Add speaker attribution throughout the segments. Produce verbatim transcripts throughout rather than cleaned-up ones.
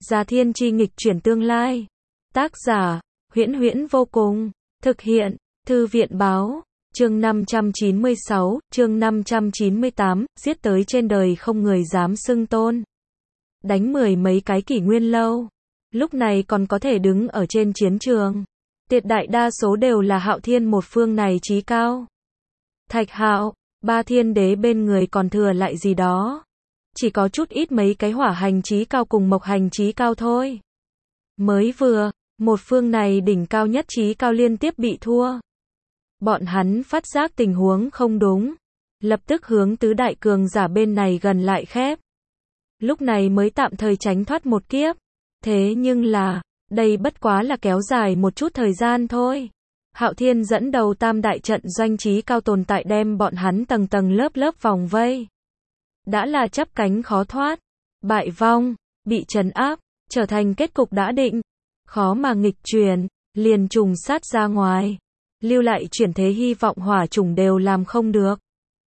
Speaker 1: Già Thiên Chi nghịch chuyển tương lai. Tác giả, Huyễn Huyễn vô cùng. Thực hiện, Thư viện báo. Chương năm trăm chín mươi sáu, chương năm trăm chín mươi tám, giết tới trên đời không người dám xưng tôn. Đánh mười mấy cái kỷ nguyên lâu. Lúc này còn có thể đứng ở trên chiến trường. Tuyệt đại đa số đều là Hạo Thiên một phương này chí cao. Thạch Hạo, ba thiên đế bên người còn thừa lại gì đó. Chỉ có chút ít mấy cái hỏa hành chí cao cùng mộc hành chí cao thôi. Mới vừa, một phương này đỉnh cao nhất chí cao liên tiếp bị thua. Bọn hắn phát giác tình huống không đúng. Lập tức hướng tứ đại cường giả bên này gần lại khép. Lúc này mới tạm thời tránh thoát một kiếp. Thế nhưng là, đây bất quá là kéo dài một chút thời gian thôi. Hạo Thiên dẫn đầu tam đại trận doanh chí cao tồn tại đem bọn hắn tầng tầng lớp lớp vòng vây. Đã là chắp cánh khó thoát. Bại vong, bị trấn áp, trở thành kết cục đã định. Khó mà nghịch chuyển, liền trùng sát ra ngoài. Lưu lại chuyển thế hy vọng hỏa chủng đều làm không được.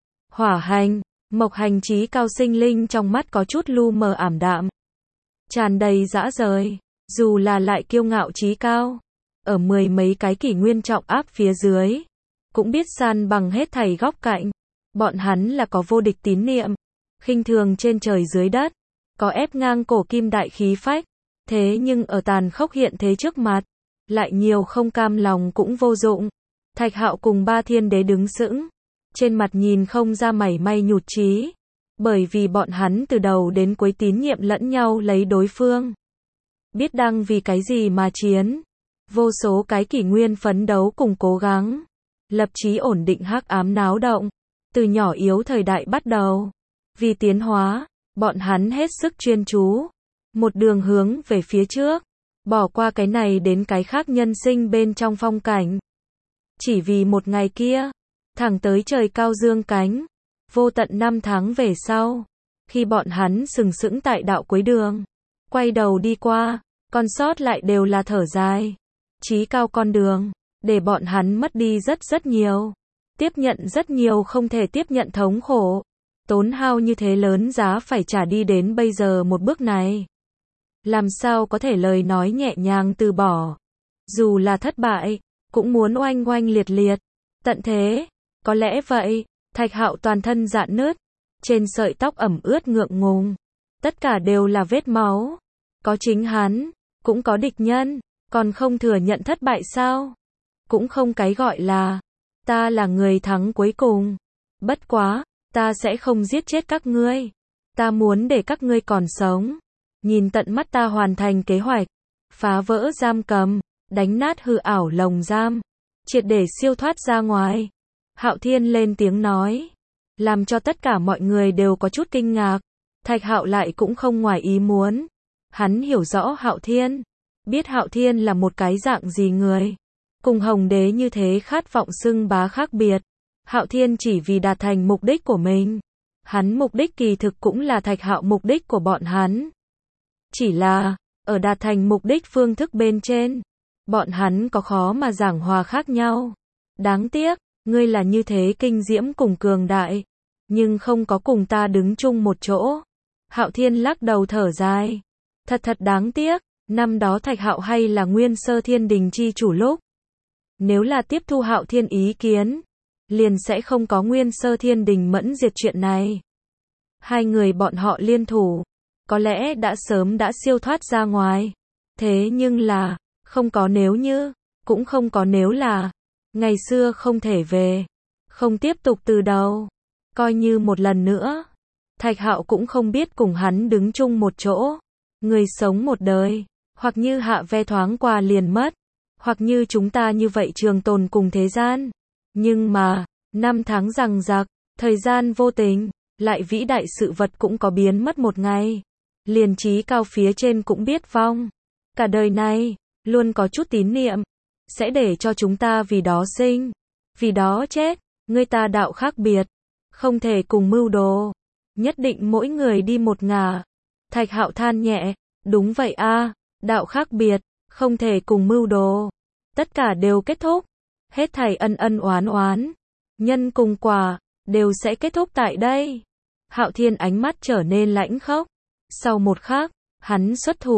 Speaker 1: Hỏa hành, mộc hành chí cao sinh linh trong mắt có chút lu mờ ảm đạm. Tràn đầy dã rời, dù là lại kiêu ngạo chí cao. Ở mười mấy cái kỷ nguyên trọng áp phía dưới. Cũng biết san bằng hết thảy góc cạnh. Bọn hắn là có vô địch tín niệm. Khinh thường trên trời dưới đất. Có ép ngang cổ kim đại khí phách. Thế nhưng ở tàn khốc hiện thế trước mặt. Lại nhiều không cam lòng cũng vô dụng. Thạch Hạo cùng ba thiên đế đứng sững. Trên mặt nhìn không ra mảy may nhụt chí. Bởi vì bọn hắn từ đầu đến cuối tín nhiệm lẫn nhau lấy đối phương. Biết đang vì cái gì mà chiến. Vô số cái kỷ nguyên phấn đấu cùng cố gắng. Lập chí ổn định hắc ám náo động. Từ nhỏ yếu thời đại bắt đầu. Vì tiến hóa, bọn hắn hết sức chuyên chú. Một đường hướng về phía trước. Bỏ qua cái này đến cái khác nhân sinh bên trong phong cảnh. Chỉ vì một ngày kia. Thẳng tới trời cao dương cánh. Vô tận năm tháng về sau. Khi bọn hắn sừng sững tại đạo cuối đường. Quay đầu đi qua. Còn sót lại đều là thở dài. Chí cao con đường. Để bọn hắn mất đi rất rất nhiều. Tiếp nhận rất nhiều không thể tiếp nhận thống khổ. Tốn hao như thế lớn giá phải trả đi đến bây giờ một bước này. Làm sao có thể lời nói nhẹ nhàng từ bỏ. Dù là thất bại. Cũng muốn oanh oanh liệt liệt. Tận thế. Có lẽ vậy. Thạch Hạo toàn thân rạn nứt. Trên sợi tóc ẩm ướt ngượng ngùng. Tất cả đều là vết máu. Có chính hắn. Cũng có địch nhân. Còn không thừa nhận thất bại sao? Cũng không cái gọi là. Ta là người thắng cuối cùng. Bất quá. Ta sẽ không giết chết các ngươi. Ta muốn để các ngươi còn sống. Nhìn tận mắt ta hoàn thành kế hoạch. Phá vỡ giam cầm. Đánh nát hư ảo lồng giam. Triệt để siêu thoát ra ngoài. Hạo Thiên lên tiếng nói. Làm cho tất cả mọi người đều có chút kinh ngạc. Thạch Hạo lại cũng không ngoài ý muốn. Hắn hiểu rõ Hạo Thiên. Biết Hạo Thiên là một cái dạng gì người. Cùng Hồng Đế như thế khát vọng xưng bá khác biệt. Hạo Thiên chỉ vì đạt thành mục đích của mình. Hắn mục đích kỳ thực cũng là Thạch Hạo mục đích của bọn hắn. Chỉ là, ở đạt thành mục đích phương thức bên trên. Bọn hắn có khó mà giảng hòa khác nhau. Đáng tiếc, ngươi là như thế kinh diễm cùng cường đại. Nhưng không có cùng ta đứng chung một chỗ. Hạo Thiên lắc đầu thở dài. Thật thật đáng tiếc. Năm đó Thạch Hạo hay là Nguyên Sơ Thiên Đình chi chủ lúc. Nếu là tiếp thu Hạo Thiên ý kiến. Liền sẽ không có Nguyên Sơ Thiên Đình mẫn diệt chuyện này. Hai người bọn họ liên thủ. Có lẽ đã sớm đã siêu thoát ra ngoài. Thế nhưng là. Không có nếu như. Cũng không có nếu là. Ngày xưa không thể về. Không tiếp tục từ đầu. Coi như một lần nữa. Thạch Hạo cũng không biết cùng hắn đứng chung một chỗ. Người sống một đời. Hoặc như hạ ve thoáng qua liền mất. Hoặc như chúng ta như vậy trường tồn cùng thế gian. Nhưng mà, năm tháng rằng rạc, thời gian vô tình, lại vĩ đại sự vật cũng có biến mất một ngày. Liền chí cao phía trên cũng biết vong. Cả đời này, luôn có chút tín niệm. Sẽ để cho chúng ta vì đó sinh. Vì đó chết. Người ta đạo khác biệt. Không thể cùng mưu đồ. Nhất định mỗi người đi một ngả. Thạch Hạo than nhẹ. Đúng vậy a, đạo khác biệt. Không thể cùng mưu đồ. Tất cả đều kết thúc. Hết thảy ân ân oán oán. Nhân cùng quả. Đều sẽ kết thúc tại đây. Hạo Thiên ánh mắt trở nên lãnh khốc. Sau một khắc, hắn xuất thủ.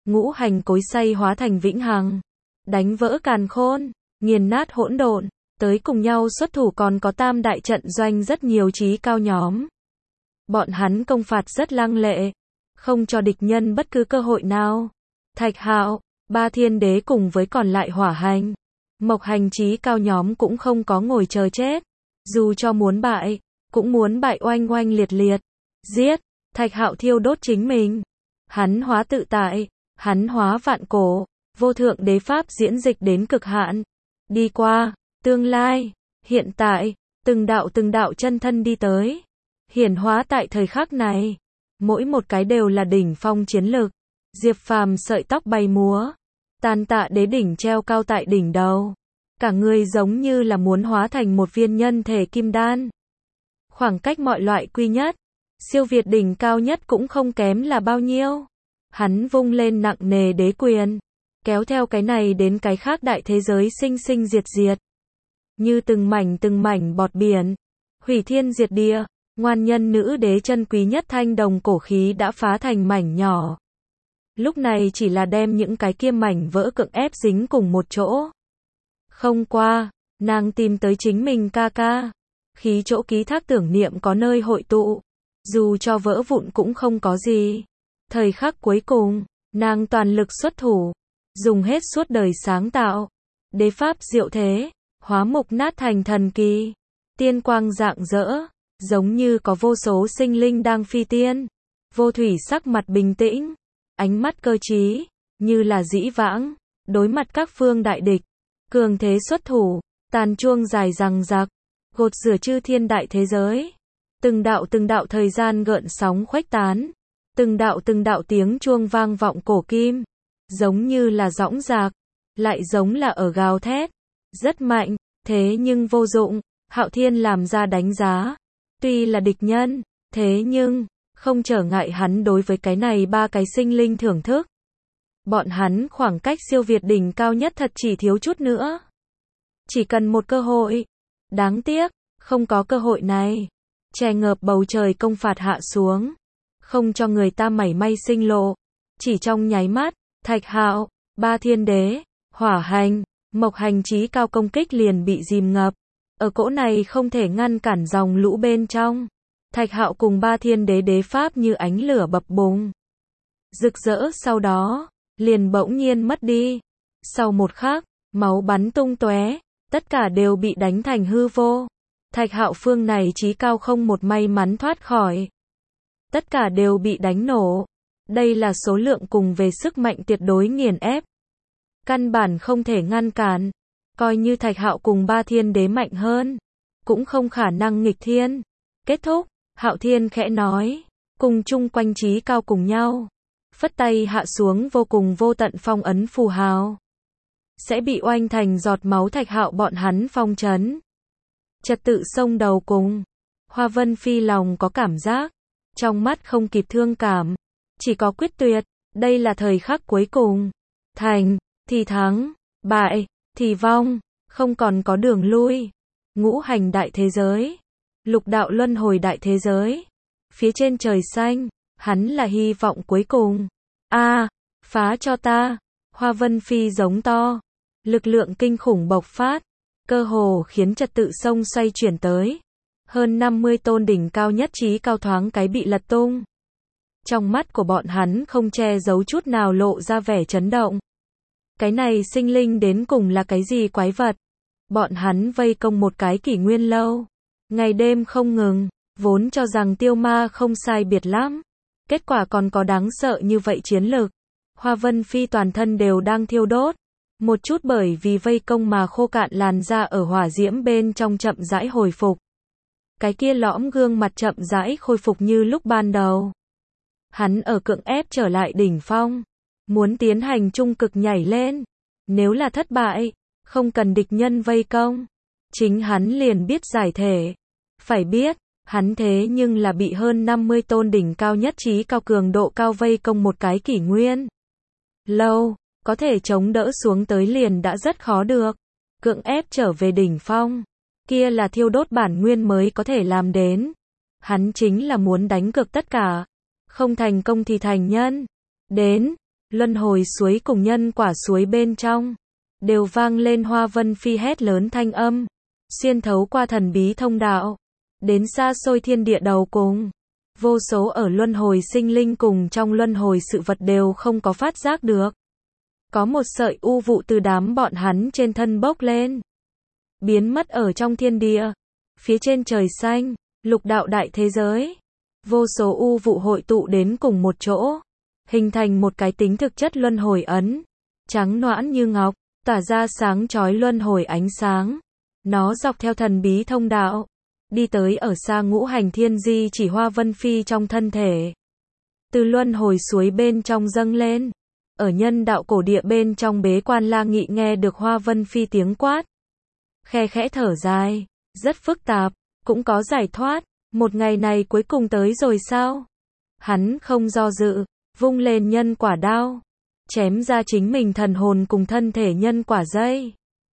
Speaker 1: ngũ hành cối xay hóa thành vĩnh hằng, đánh vỡ càn khôn, nghiền nát hỗn độn, tới cùng nhau xuất thủ còn có tam đại trận doanh rất nhiều trí cao nhóm. Bọn hắn công phạt rất lăng lệ, không cho địch nhân bất cứ cơ hội nào. Thạch Hạo, Ba Thiên Đế cùng với còn lại hỏa hành, mộc hành trí cao nhóm cũng không có ngồi chờ chết. Dù cho muốn bại, cũng muốn bại oanh oanh liệt liệt. Giết, Thạch Hạo thiêu đốt chính mình. Hắn hóa tự tại, hắn hóa vạn cổ, vô thượng đế pháp diễn dịch đến cực hạn. Đi qua, tương lai, hiện tại, từng đạo từng đạo chân thân đi tới. Hiển hóa tại thời khắc này. Mỗi một cái đều là đỉnh phong chiến lực. Diệp Phàm sợi tóc bay múa. Tàn tạ đế đỉnh treo cao tại đỉnh đầu. Cả người giống như là muốn hóa thành một viên nhân thể kim đan. Khoảng cách mọi loại quy nhất, siêu việt đỉnh cao nhất cũng không kém là bao nhiêu. Hắn vung lên nặng nề đế quyền, kéo theo cái này đến cái khác đại thế giới sinh sinh diệt diệt. Như từng mảnh từng mảnh bọt biển, hủy thiên diệt địa, ngoan nhân nữ đế chân quý nhất thanh đồng cổ khí đã phá thành mảnh nhỏ. Lúc này chỉ là đem những cái kia mảnh vỡ cưỡng ép dính cùng một chỗ. Không qua, nàng tìm tới chính mình ca ca. Khí chỗ ký thác tưởng niệm có nơi hội tụ. Dù cho vỡ vụn cũng không có gì. Thời khắc cuối cùng, nàng toàn lực xuất thủ. Dùng hết suốt đời sáng tạo. Đế pháp diệu thế, hóa mục nát thành thần kỳ. Tiên quang rạng rỡ, giống như có vô số sinh linh đang phi tiên. Vô thủy sắc mặt bình tĩnh, ánh mắt cơ trí, như là dĩ vãng, đối mặt các phương đại địch. Cường thế xuất thủ, tàn chuông dài rằng rạc, gột rửa chư thiên đại thế giới. Từng đạo từng đạo thời gian gợn sóng khuếch tán. Từng đạo từng đạo tiếng chuông vang vọng cổ kim. Giống như là dõng dạc, lại giống là ở gào thét. Rất mạnh, thế nhưng vô dụng. Hạo Thiên làm ra đánh giá. Tuy là địch nhân, thế nhưng, không trở ngại hắn đối với cái này ba cái sinh linh thưởng thức. Bọn hắn khoảng cách siêu việt đỉnh cao nhất thật chỉ thiếu chút nữa. Chỉ cần một cơ hội. Đáng tiếc, không có cơ hội này. Che ngợp bầu trời công phạt hạ xuống. Không cho người ta mảy may sinh lộ. Chỉ trong nháy mắt, Thạch Hạo, Ba Thiên Đế, hỏa hành, mộc hành trí cao công kích liền bị dìm ngập. Ở cỗ này không thể ngăn cản dòng lũ bên trong. Thạch Hạo cùng Ba Thiên Đế đế pháp như ánh lửa bập bùng. Rực rỡ sau đó, liền bỗng nhiên mất đi. Sau một khắc, máu bắn tung tóe, tất cả đều bị đánh thành hư vô. Thạch Hạo phương này trí cao không một may mắn thoát khỏi. Tất cả đều bị đánh nổ. Đây là số lượng cùng về sức mạnh tuyệt đối nghiền ép. Căn bản không thể ngăn cản. Coi như Thạch Hạo cùng Ba Thiên Đế mạnh hơn, cũng không khả năng nghịch thiên. Kết thúc, Hạo Thiên khẽ nói, cùng chung quanh trí cao cùng nhau. Phất tay hạ xuống vô cùng vô tận phong ấn phù hào. Sẽ bị oanh thành giọt máu Thạch Hạo bọn hắn phong trấn. Trật tự sông đầu cùng. Hoa Vân Phi lòng có cảm giác. Trong mắt không kịp thương cảm. Chỉ có quyết tuyệt. Đây là thời khắc cuối cùng. Thành, thì thắng. Bại, thì vong. Không còn có đường lui. Ngũ hành đại thế giới. Lục đạo luân hồi đại thế giới. Phía trên trời xanh. Hắn là hy vọng cuối cùng. A, à, phá cho ta. Hoa Vân Phi giống to. Lực lượng kinh khủng bộc phát. Cơ hồ khiến trật tự sông xoay chuyển tới. Hơn năm mươi tôn đỉnh cao nhất trí cao thoáng cái bị lật tung. Trong mắt của bọn hắn không che giấu chút nào lộ ra vẻ chấn động. Cái này sinh linh đến cùng là cái gì quái vật? Bọn hắn vây công một cái kỷ nguyên lâu. Ngày đêm không ngừng. Vốn cho rằng tiêu ma không sai biệt lắm. Kết quả còn có đáng sợ như vậy chiến lược. Hoa Vân Phi toàn thân đều đang thiêu đốt. Một chút bởi vì vây công mà khô cạn làn da ở hỏa diễm bên trong chậm rãi hồi phục. Cái kia lõm gương mặt chậm rãi khôi phục như lúc ban đầu. Hắn ở cưỡng ép trở lại đỉnh phong. Muốn tiến hành trung cực nhảy lên. Nếu là thất bại, không cần địch nhân vây công. Chính hắn liền biết giải thể. Phải biết, hắn thế nhưng là bị hơn năm mươi tôn đỉnh cao nhất trí cao cường độ cao vây công một cái kỷ nguyên. Lâu, có thể chống đỡ xuống tới liền đã rất khó được. Cưỡng ép trở về đỉnh phong. Kia là thiêu đốt bản nguyên mới có thể làm đến. Hắn chính là muốn đánh cược tất cả. Không thành công thì thành nhân. Đến, luân hồi suối cùng nhân quả suối bên trong, đều vang lên Hoa Vân Phi hét lớn thanh âm, xuyên thấu qua thần bí thông đạo, đến xa xôi thiên địa đầu cùng. Vô số ở luân hồi sinh linh cùng trong luân hồi sự vật đều không có phát giác được. Có một sợi u vụ từ đám bọn hắn trên thân bốc lên, biến mất ở trong thiên địa. Phía trên trời xanh, lục đạo đại thế giới, vô số u vụ hội tụ đến cùng một chỗ, hình thành một cái tính thực chất luân hồi ấn, trắng nõn như ngọc, tỏa ra sáng chói luân hồi ánh sáng. Nó dọc theo thần bí thông đạo, đi tới ở xa ngũ hành thiên di chỉ Hoa Vân Phi trong thân thể. Từ luân hồi suối bên trong dâng lên, ở nhân đạo cổ địa bên trong bế quan La Nghị nghe được Hoa Vân Phi tiếng quát. Khe khẽ thở dài, rất phức tạp, cũng có giải thoát, một ngày này cuối cùng tới rồi sao? Hắn không do dự, vung lên nhân quả đao, chém ra chính mình thần hồn cùng thân thể nhân quả dây.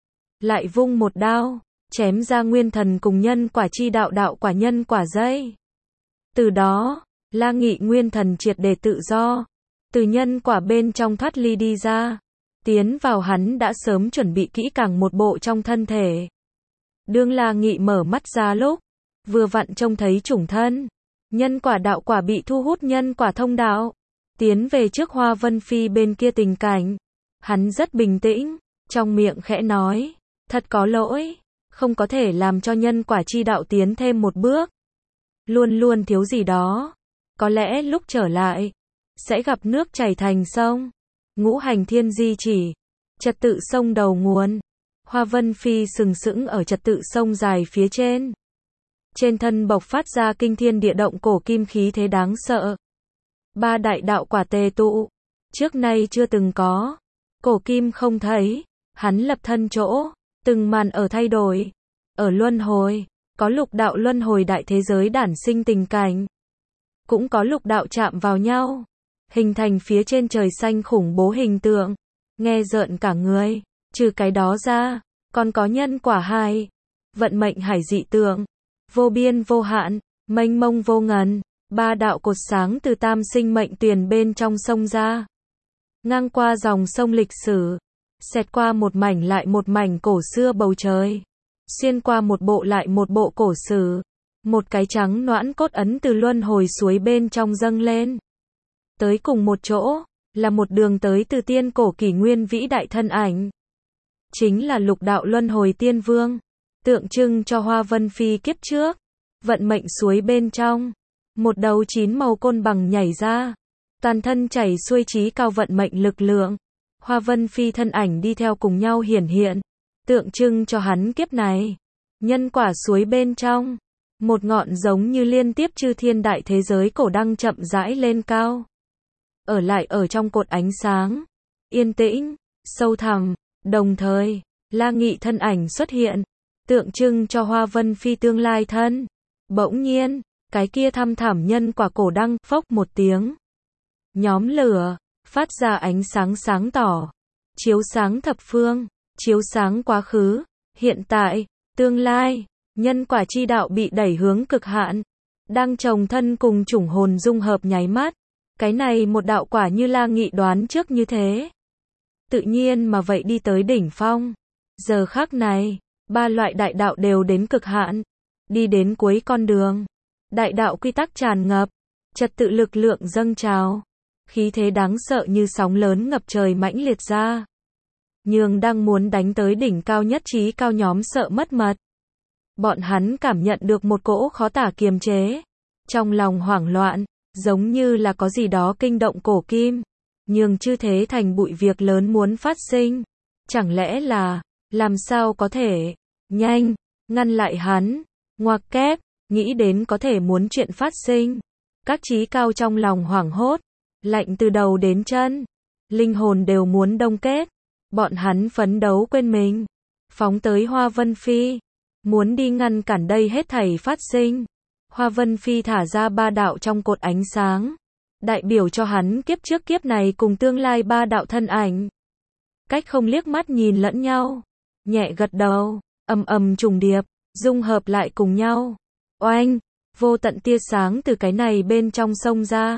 Speaker 1: Lại vung một đao, chém ra nguyên thần cùng nhân quả chi đạo đạo quả nhân quả dây. Từ đó, La Nghị nguyên thần triệt để tự do, từ nhân quả bên trong thoát ly đi ra, tiến vào hắn đã sớm chuẩn bị kỹ càng một bộ trong thân thể. Đương La Nghị mở mắt ra lúc, vừa vặn trông thấy chủng thân, nhân quả đạo quả bị thu hút nhân quả thông đạo, tiến về trước Hoa Vân Phi bên kia tình cảnh. Hắn rất bình tĩnh, trong miệng khẽ nói, thật có lỗi, không có thể làm cho nhân quả chi đạo tiến thêm một bước. Luôn luôn thiếu gì đó, có lẽ lúc trở lại, sẽ gặp nước chảy thành sông. Ngũ hành thiên di chỉ, trật tự sông đầu nguồn. Hoa Vân Phi sừng sững ở trật tự sông dài phía trên. Trên thân bộc phát ra kinh thiên địa động cổ kim khí thế đáng sợ. Ba đại đạo quả tề tụ, trước nay chưa từng có. Cổ kim không thấy, hắn lập thân chỗ, từng màn ở thay đổi. Ở luân hồi, có lục đạo luân hồi đại thế giới đản sinh tình cảnh. Cũng có lục đạo chạm vào nhau, hình thành phía trên trời xanh khủng bố hình tượng. Nghe rợn cả người, trừ cái đó ra, còn có nhân quả hai, vận mệnh hải dị tượng, vô biên vô hạn, mênh mông vô ngần, ba đạo cột sáng từ tam sinh mệnh tuyền bên trong sông ra. Ngang qua dòng sông lịch sử, xẹt qua một mảnh lại một mảnh cổ xưa bầu trời, xuyên qua một bộ lại một bộ cổ sử, một cái trắng nõn cốt ấn từ luân hồi suối bên trong dâng lên. Tới cùng một chỗ, là một đường tới từ tiên cổ kỷ nguyên vĩ đại thân ảnh. Chính là lục đạo luân hồi tiên vương, tượng trưng cho Hoa Vân Phi kiếp trước. Vận mệnh suối bên trong, một đầu chín màu côn bằng nhảy ra, toàn thân chảy xuôi trí cao vận mệnh lực lượng. Hoa Vân Phi thân ảnh đi theo cùng nhau hiển hiện, tượng trưng cho hắn kiếp này. Nhân quả suối bên trong, một ngọn giống như liên tiếp chư thiên đại thế giới cổ đăng chậm rãi lên cao. Ở lại ở trong cột ánh sáng, yên tĩnh, sâu thẳm, đồng thời, La Nghị thân ảnh xuất hiện, tượng trưng cho Hoa Vân Phi tương lai thân. Bỗng nhiên, cái kia thăm thẳm nhân quả cổ đăng, phốc một tiếng. Nhóm lửa, phát ra ánh sáng sáng tỏ, chiếu sáng thập phương, chiếu sáng quá khứ, hiện tại, tương lai, nhân quả chi đạo bị đẩy hướng cực hạn, đang trồng thân cùng chủng hồn dung hợp nháy mắt. Cái này một đạo quả như La Nghị đoán trước như thế. Tự nhiên mà vậy đi tới đỉnh phong. Giờ khắc này, ba loại đại đạo đều đến cực hạn, đi đến cuối con đường. Đại đạo quy tắc tràn ngập, trật tự lực lượng dâng trào, khí thế đáng sợ như sóng lớn ngập trời mãnh liệt ra. Nhường đang muốn đánh tới đỉnh cao nhất trí cao nhóm sợ mất mật. Bọn hắn cảm nhận được một cỗ khó tả kiềm chế. Trong lòng hoảng loạn, giống như là có gì đó kinh động cổ kim. Nhường chư thế thành bụi việc lớn muốn phát sinh. Chẳng lẽ là, làm sao có thể, nhanh, ngăn lại hắn, ngoặc kép, nghĩ đến có thể muốn chuyện phát sinh. Các trí cao trong lòng hoảng hốt, lạnh từ đầu đến chân, linh hồn đều muốn đông kết. Bọn hắn phấn đấu quên mình, phóng tới Hoa Vân Phi, muốn đi ngăn cản đây hết thảy phát sinh. Hoa Vân Phi thả ra ba đạo trong cột ánh sáng, đại biểu cho hắn kiếp trước kiếp này cùng tương lai ba đạo thân ảnh. Cách không liếc mắt nhìn lẫn nhau, nhẹ gật đầu, ầm ầm trùng điệp, dung hợp lại cùng nhau. Oanh, vô tận tia sáng từ cái này bên trong sông ra,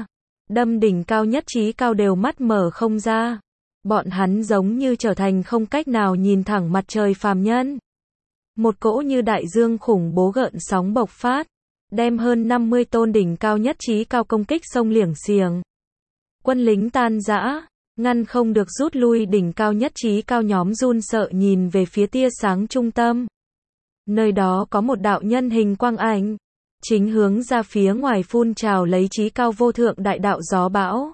Speaker 1: đâm đỉnh cao nhất chí cao đều mắt mở không ra. Bọn hắn giống như trở thành không cách nào nhìn thẳng mặt trời phàm nhân. Một cỗ như đại dương khủng bố gợn sóng bộc phát, đem hơn năm mươi tôn đỉnh cao nhất chí cao công kích sông liểng xiềng. Quân lính tan rã, ngăn không được rút lui, đỉnh cao nhất chí cao nhóm run sợ nhìn về phía tia sáng trung tâm. Nơi đó có một đạo nhân hình quang ảnh, chính hướng ra phía ngoài phun trào lấy chí cao vô thượng đại đạo gió bão.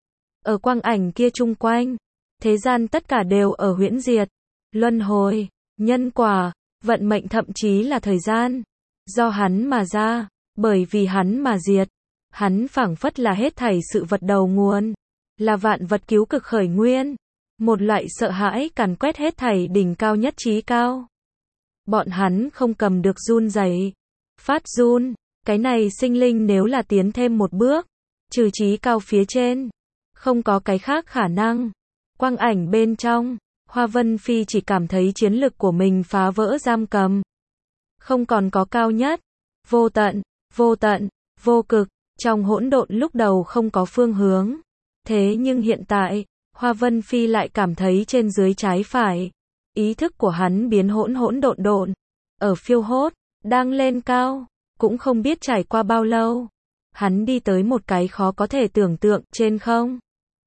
Speaker 1: Ở quang ảnh kia chung quanh, thế gian tất cả đều ở huyễn diệt, luân hồi, nhân quả, vận mệnh thậm chí là thời gian. Do hắn mà ra, bởi vì hắn mà diệt. Hắn phảng phất là hết thảy sự vật đầu nguồn, là vạn vật cứu cực khởi nguyên. Một loại sợ hãi càn quét hết thảy đỉnh cao nhất chí cao. Bọn hắn không cầm được run rẩy, phát run. Cái này sinh linh nếu là tiến thêm một bước, trừ chí cao phía trên, không có cái khác khả năng. Quang ảnh bên trong, Hoa Vân Phi chỉ cảm thấy chiến lực của mình phá vỡ giam cầm. Không còn có cao nhất, vô tận, vô tận, vô cực, trong hỗn độn lúc đầu không có phương hướng. Thế nhưng hiện tại, Hoa Vân Phi lại cảm thấy trên dưới trái phải. Ý thức của hắn biến hỗn hỗn độn độn, ở phiêu hốt, đang lên cao, cũng không biết trải qua bao lâu. Hắn đi tới một cái khó có thể tưởng tượng trên không.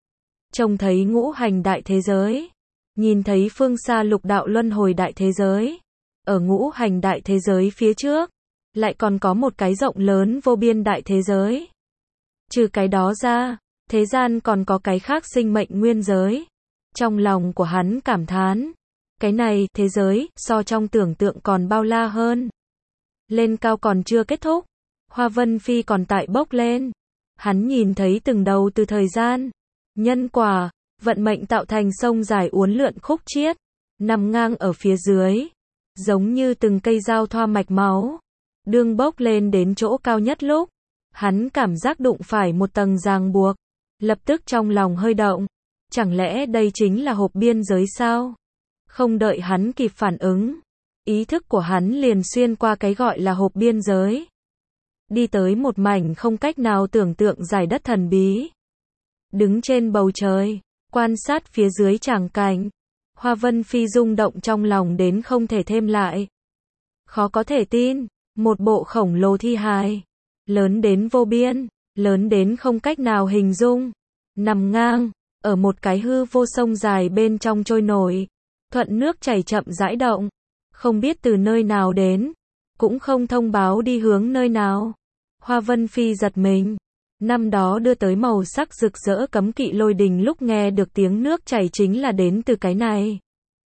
Speaker 1: Trông thấy ngũ hành đại thế giới, nhìn thấy phương xa lục đạo luân hồi đại thế giới. Ở ngũ hành đại thế giới phía trước, lại còn có một cái rộng lớn vô biên đại thế giới. Trừ cái đó ra, thế gian còn có cái khác sinh mệnh nguyên giới. Trong lòng của hắn cảm thán, cái này, thế giới, so trong tưởng tượng còn bao la hơn. Lên cao còn chưa kết thúc, Hoa Vân Phi còn tại bốc lên. Hắn nhìn thấy từng đầu từ thời gian, nhân quả, vận mệnh tạo thành sông dài uốn lượn khúc chiết, nằm ngang ở phía dưới, giống như từng cây dao thoa mạch máu. Đương bốc lên đến chỗ cao nhất lúc, hắn cảm giác đụng phải một tầng ràng buộc, lập tức trong lòng hơi động. Chẳng lẽ đây chính là hộp biên giới sao? Không đợi hắn kịp phản ứng, ý thức của hắn liền xuyên qua cái gọi là hộp biên giới, đi tới một mảnh không cách nào tưởng tượng giải đất thần bí. Đứng trên bầu trời, quan sát phía dưới tràng cảnh, Hoa Vân Phi rung động trong lòng đến không thể thêm lại. Khó có thể tin, một bộ khổng lồ thi hài, lớn đến vô biên, lớn đến không cách nào hình dung, nằm ngang, ở một cái hư vô sông dài bên trong trôi nổi, thuận nước chảy chậm rãi động, không biết từ nơi nào đến, cũng không thông báo đi hướng nơi nào. Hoa Vân Phi giật mình, năm đó đưa tới màu sắc rực rỡ cấm kỵ lôi đình lúc nghe được tiếng nước chảy chính là đến từ cái này.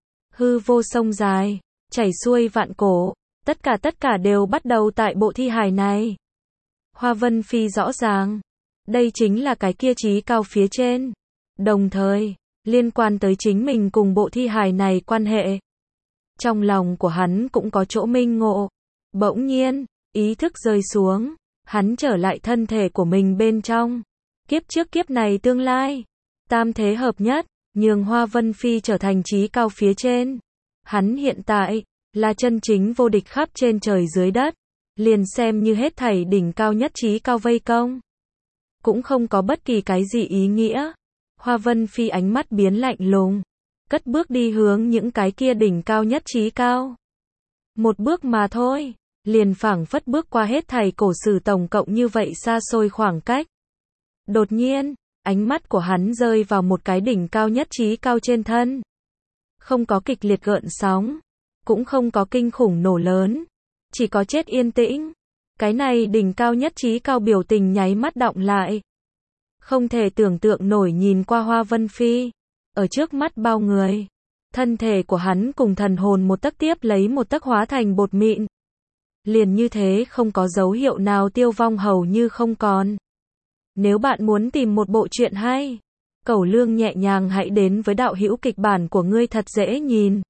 Speaker 1: Hư vô sông dài, chảy xuôi vạn cổ, tất cả tất cả đều bắt đầu tại bộ thi hài này. Hoa Vân Phi rõ ràng, đây chính là cái kia chí cao phía trên. Đồng thời, liên quan tới chính mình cùng bộ thi hài này quan hệ. Trong lòng của hắn cũng có chỗ minh ngộ. Bỗng nhiên, ý thức rơi xuống, hắn trở lại thân thể của mình bên trong. Kiếp trước kiếp này tương lai, tam thế hợp nhất, nhường Hoa Vân Phi trở thành chí cao phía trên. Hắn hiện tại, là chân chính vô địch khắp trên trời dưới đất. Liền xem như hết thảy đỉnh cao nhất chí cao vây công, cũng không có bất kỳ cái gì ý nghĩa. Hoa Vân Phi ánh mắt biến lạnh lùng, cất bước đi hướng những cái kia đỉnh cao nhất chí cao. Một bước mà thôi, liền phảng phất bước qua hết thảy cổ sử tổng cộng như vậy xa xôi khoảng cách. Đột nhiên, ánh mắt của hắn rơi vào một cái đỉnh cao nhất chí cao trên thân. Không có kịch liệt gợn sóng, cũng không có kinh khủng nổ lớn, chỉ có chết yên tĩnh. Cái này đỉnh cao nhất chí cao biểu tình nháy mắt đọng lại. Không thể tưởng tượng nổi nhìn qua Hoa Vân Phi, ở trước mắt bao người, thân thể của hắn cùng thần hồn một tấc tiếp lấy một tấc hóa thành bột mịn. Liền như thế không có dấu hiệu nào tiêu vong, hầu như không còn. Nếu bạn muốn tìm một bộ truyện hay, cẩu lương nhẹ nhàng hãy đến với đạo hữu kịch bản của ngươi thật dễ nhìn.